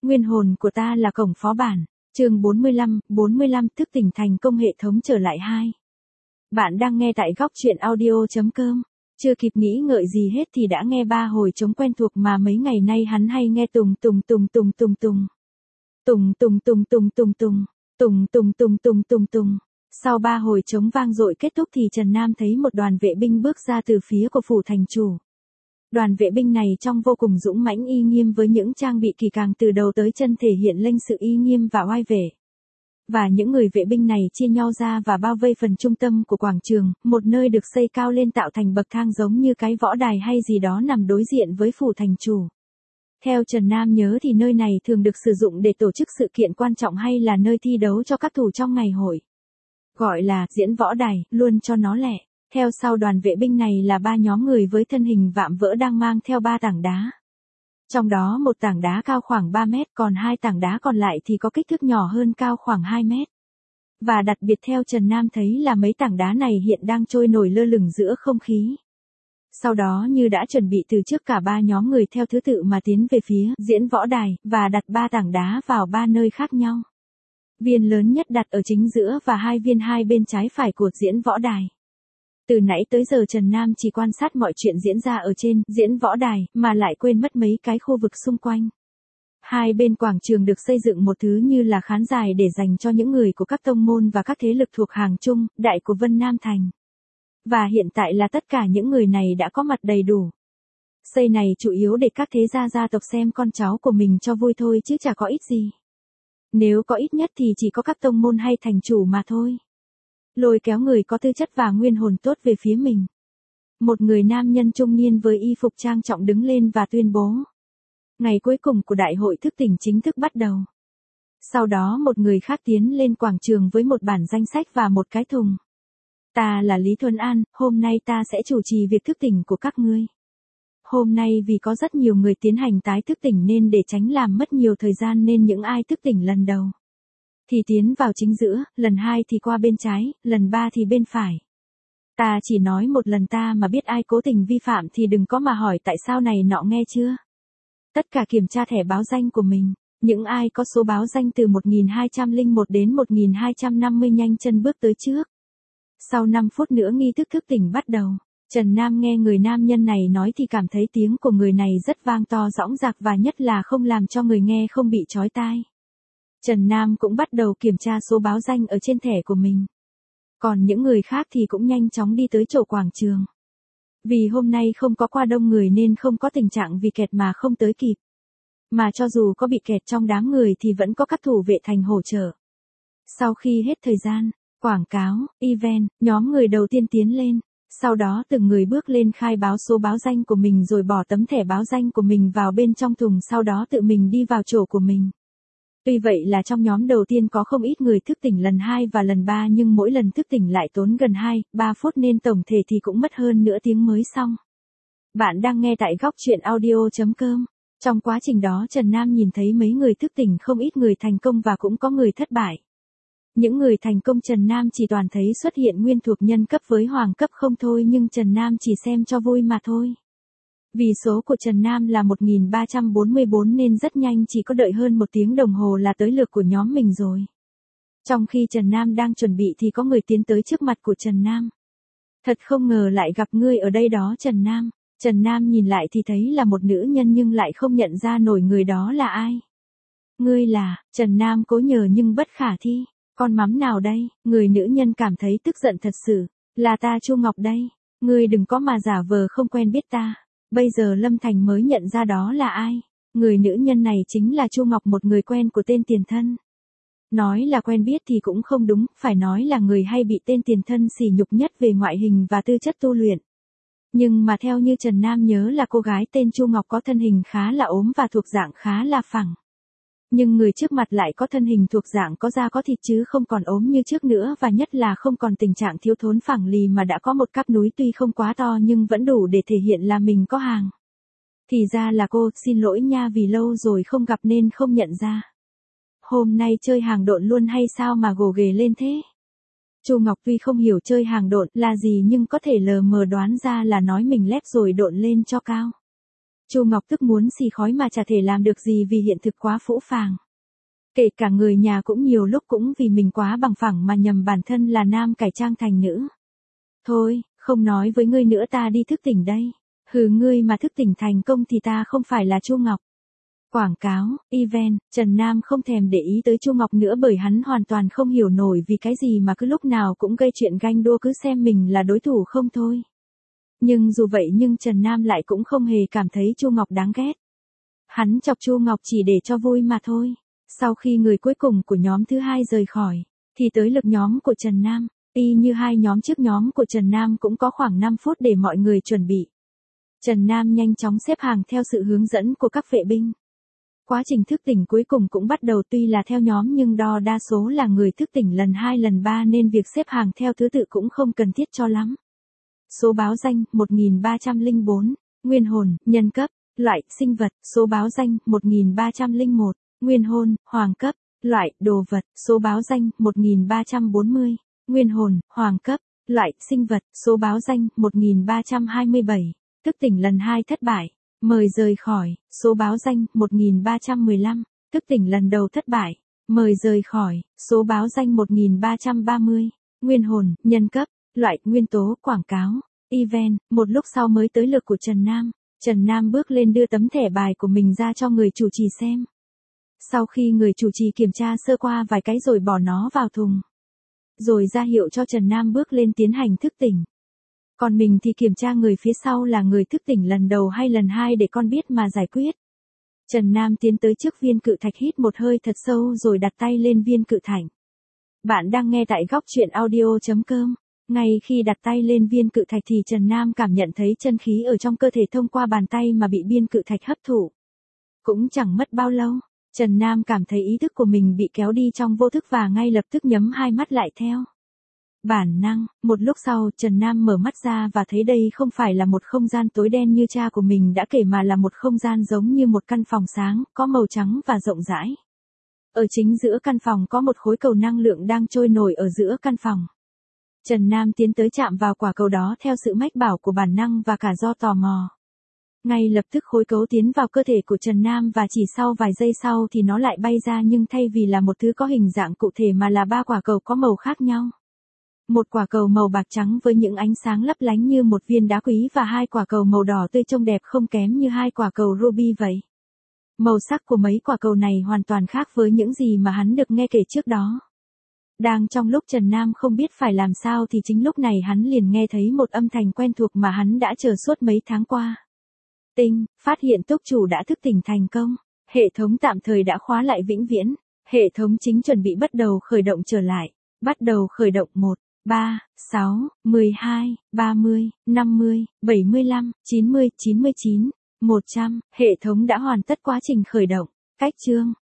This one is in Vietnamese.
Nguyên hồn của ta là cổng phó bản. Chương 45 thức tỉnh thành công hệ thống trở lại 2. Bạn đang nghe tại góc truyện audio.com. Chưa kịp nghĩ ngợi gì hết thì đã nghe ba hồi trống quen thuộc mà mấy ngày nay hắn hay nghe tùng tùng tùng tùng tùng tùng. Tùng tùng tùng tùng tùng tùng. Tùng tùng tùng tùng tùng tùng. Sau ba hồi trống vang dội kết thúc thì Trần Nam thấy một đoàn vệ binh bước ra từ phía của phủ thành chủ. Đoàn vệ binh này trông vô cùng dũng mãnh uy nghiêm với những trang bị kỳ càng từ đầu tới chân thể hiện lên sự uy nghiêm và oai vệ. Và những người vệ binh này chia nhau ra và bao vây phần trung tâm của quảng trường, một nơi được xây cao lên tạo thành bậc thang giống như cái võ đài hay gì đó nằm đối diện với phủ thành chủ. Theo Trần Nam nhớ thì nơi này thường được sử dụng để tổ chức sự kiện quan trọng hay là nơi thi đấu cho các thủ trong ngày hội. Gọi là diễn võ đài, luôn cho nó lẹ. Theo sau đoàn vệ binh này là ba nhóm người với thân hình vạm vỡ đang mang theo ba tảng đá. Trong đó một tảng đá cao khoảng 3 mét, còn hai tảng đá còn lại thì có kích thước nhỏ hơn, cao khoảng 2 mét. Và đặc biệt theo Trần Nam thấy là mấy tảng đá này hiện đang trôi nổi lơ lửng giữa không khí. Sau đó như đã chuẩn bị từ trước, cả ba nhóm người theo thứ tự mà tiến về phía diễn võ đài, và đặt ba tảng đá vào ba nơi khác nhau. Viên lớn nhất đặt ở chính giữa và hai viên hai bên trái phải của diễn võ đài. Từ nãy tới giờ Trần Nam chỉ quan sát mọi chuyện diễn ra ở trên diễn võ đài, mà lại quên mất mấy cái khu vực xung quanh. Hai bên quảng trường được xây dựng một thứ như là khán đài để dành cho những người của các tông môn và các thế lực thuộc hàng trung, đại của Vân Nam Thành. Và hiện tại là tất cả những người này đã có mặt đầy đủ. Xây này chủ yếu để các thế gia tộc xem con cháu của mình cho vui thôi chứ chả có ít gì. Nếu có ít nhất thì chỉ có các tông môn hay thành chủ mà thôi. Lôi kéo người có tư chất và nguyên hồn tốt về phía mình. Một người nam nhân trung niên với y phục trang trọng đứng lên và tuyên bố. Ngày cuối cùng của đại hội thức tỉnh chính thức bắt đầu. Sau đó một người khác tiến lên quảng trường với một bản danh sách và một cái thùng. Ta là Lý Thuần An, hôm nay ta sẽ chủ trì việc thức tỉnh của các ngươi. Hôm nay vì có rất nhiều người tiến hành tái thức tỉnh nên để tránh làm mất nhiều thời gian nên những ai thức tỉnh lần đầu thì tiến vào chính giữa, lần 2 thì qua bên trái, lần 3 thì bên phải. Ta chỉ nói một lần ta mà biết ai cố tình vi phạm thì đừng có mà hỏi tại sao này nọ, nghe chưa? Tất cả kiểm tra thẻ báo danh của mình, những ai có số báo danh từ 1201 đến 1250 nhanh chân bước tới trước. Sau 5 phút nữa nghi thức thức tỉnh bắt đầu. Trần Nam nghe người nam nhân này nói thì cảm thấy tiếng của người này rất vang to dõng dạc và nhất là không làm cho người nghe không bị chói tai. Trần Nam cũng bắt đầu kiểm tra số báo danh ở trên thẻ của mình. Còn những người khác thì cũng nhanh chóng đi tới chỗ quảng trường. Vì hôm nay không có quá đông người nên không có tình trạng vì kẹt mà không tới kịp. Mà cho dù có bị kẹt trong đám người thì vẫn có các thủ vệ thành hỗ trợ. Sau khi hết thời gian, quảng cáo, event, nhóm người đầu tiên tiến lên. Sau đó từng người bước lên khai báo số báo danh của mình rồi bỏ tấm thẻ báo danh của mình vào bên trong thùng, sau đó tự mình đi vào chỗ của mình. Tuy vậy là trong nhóm đầu tiên có không ít người thức tỉnh lần 2 và lần 3 nhưng mỗi lần thức tỉnh lại tốn gần 2-3 phút nên tổng thể thì cũng mất hơn nửa tiếng mới xong. Bạn đang nghe tại góc truyện audio.com. Trong quá trình đó Trần Nam nhìn thấy mấy người thức tỉnh, không ít người thành công và cũng có người thất bại. Những người thành công Trần Nam chỉ toàn thấy xuất hiện nguyên thuộc nhân cấp với hoàng cấp không thôi, nhưng Trần Nam chỉ xem cho vui mà thôi. Vì số của Trần Nam là 1344 nên rất nhanh, chỉ có đợi hơn 1 tiếng đồng hồ là tới lượt của nhóm mình rồi. Trong khi Trần Nam đang chuẩn bị thì có người tiến tới trước mặt của Trần Nam. Thật không ngờ lại gặp ngươi ở đây đó Trần Nam. Trần Nam nhìn lại thì thấy là một nữ nhân nhưng lại không nhận ra nổi người đó là ai. Ngươi là, Trần Nam cố nhờ nhưng bất khả thi. Con mắm nào đây? Người nữ nhân cảm thấy tức giận thật sự. Là ta Chu Ngọc đây. Ngươi đừng có mà giả vờ không quen biết ta. Bây giờ Lâm Thành mới nhận ra đó là ai. Người nữ nhân này chính là Chu Ngọc, một người quen của tên tiền thân. Nói là quen biết thì cũng không đúng, phải nói là người hay bị tên tiền thân sỉ nhục nhất về ngoại hình và tư chất tu luyện. Nhưng mà theo như Trần Nam nhớ là cô gái tên Chu Ngọc có thân hình khá là ốm và thuộc dạng khá là phẳng. Nhưng người trước mặt lại có thân hình thuộc dạng có da có thịt chứ không còn ốm như trước nữa, và nhất là không còn tình trạng thiếu thốn phẳng lì mà đã có một cáp núi tuy không quá to nhưng vẫn đủ để thể hiện là mình có hàng. Thì ra là cô, xin lỗi nha vì lâu rồi không gặp nên không nhận ra. Hôm nay chơi hàng độn luôn hay sao mà gồ ghề lên thế? Chu Ngọc tuy không hiểu chơi hàng độn là gì nhưng có thể lờ mờ đoán ra là nói mình lép rồi độn lên cho cao. Chu Ngọc tức muốn xì khói mà chả thể làm được gì vì hiện thực quá phũ phàng. Kể cả người nhà cũng nhiều lúc cũng vì mình quá bằng phẳng mà nhầm bản thân là nam cải trang thành nữ. Thôi, không nói với ngươi nữa, ta đi thức tỉnh đây. Hừ, ngươi mà thức tỉnh thành công thì ta không phải là Chu Ngọc. Quảng cáo, event, Trần Nam không thèm để ý tới Chu Ngọc nữa bởi hắn hoàn toàn không hiểu nổi vì cái gì mà cứ lúc nào cũng gây chuyện ganh đua, cứ xem mình là đối thủ không thôi. Nhưng dù vậy nhưng Trần Nam lại cũng không hề cảm thấy Chu Ngọc đáng ghét. Hắn chọc Chu Ngọc chỉ để cho vui mà thôi. Sau khi người cuối cùng của nhóm thứ hai rời khỏi, thì tới lượt nhóm của Trần Nam. Y như hai nhóm trước, nhóm của Trần Nam cũng có khoảng 5 phút để mọi người chuẩn bị. Trần Nam nhanh chóng xếp hàng theo sự hướng dẫn của các vệ binh. Quá trình thức tỉnh cuối cùng cũng bắt đầu, tuy là theo nhóm nhưng đa số là người thức tỉnh lần 2 lần 3 nên việc xếp hàng theo thứ tự cũng không cần thiết cho lắm. Số báo danh 1304, nguyên hồn, nhân cấp, loại, sinh vật, số báo danh 1301, nguyên hồn, hoàng cấp, loại, đồ vật, số báo danh 1340, nguyên hồn, hoàng cấp, loại, sinh vật, số báo danh 1327, thức tỉnh lần 2 thất bại, mời rời khỏi, số báo danh 1315, thức tỉnh lần đầu thất bại, mời rời khỏi, số báo danh 1330, nguyên hồn, nhân cấp, loại, nguyên tố, quảng cáo, event. Một lúc sau mới tới lượt của Trần Nam. Trần Nam bước lên đưa tấm thẻ bài của mình ra cho người chủ trì xem. Sau khi người chủ trì kiểm tra sơ qua vài cái rồi bỏ nó vào thùng. Rồi ra hiệu cho Trần Nam bước lên tiến hành thức tỉnh. Còn mình thì kiểm tra người phía sau là người thức tỉnh lần đầu hay lần 2 để con biết mà giải quyết. Trần Nam tiến tới trước viên cự thạch, hít một hơi thật sâu rồi đặt tay lên viên cự thạch. Bạn đang nghe tại góc truyện audio.com. Ngay khi đặt tay lên viên cự thạch thì Trần Nam cảm nhận thấy chân khí ở trong cơ thể thông qua bàn tay mà bị viên cự thạch hấp thụ. Cũng chẳng mất bao lâu, Trần Nam cảm thấy ý thức của mình bị kéo đi trong vô thức và ngay lập tức nhắm hai mắt lại theo bản năng. Một lúc sau Trần Nam mở mắt ra và thấy đây không phải là một không gian tối đen như cha của mình đã kể mà là một không gian giống như một căn phòng sáng, có màu trắng và rộng rãi. Ở chính giữa căn phòng có một khối cầu năng lượng đang trôi nổi ở giữa căn phòng. Trần Nam tiến tới chạm vào quả cầu đó theo sự mách bảo của bản năng và cả do tò mò. Ngay lập tức khối cầu tiến vào cơ thể của Trần Nam và chỉ sau vài giây sau thì nó lại bay ra, nhưng thay vì là một thứ có hình dạng cụ thể mà là 3 quả cầu có màu khác nhau. Một quả cầu màu bạc trắng với những ánh sáng lấp lánh như một viên đá quý và 2 quả cầu màu đỏ tươi trông đẹp không kém như 2 quả cầu ruby vậy. Màu sắc của mấy quả cầu này hoàn toàn khác với những gì mà hắn được nghe kể trước đó. Đang trong lúc Trần Nam không biết phải làm sao thì chính lúc này hắn liền nghe thấy một âm thanh quen thuộc mà hắn đã chờ suốt mấy tháng qua. Tinh, phát hiện túc chủ đã thức tỉnh thành công. Hệ thống tạm thời đã khóa lại vĩnh viễn. Hệ thống chính chuẩn bị bắt đầu khởi động trở lại. Bắt đầu khởi động 1, 3, 6, 12, 30, 50, 75, 90, 99, 100. Hệ thống đã hoàn tất quá trình khởi động. Cách chương.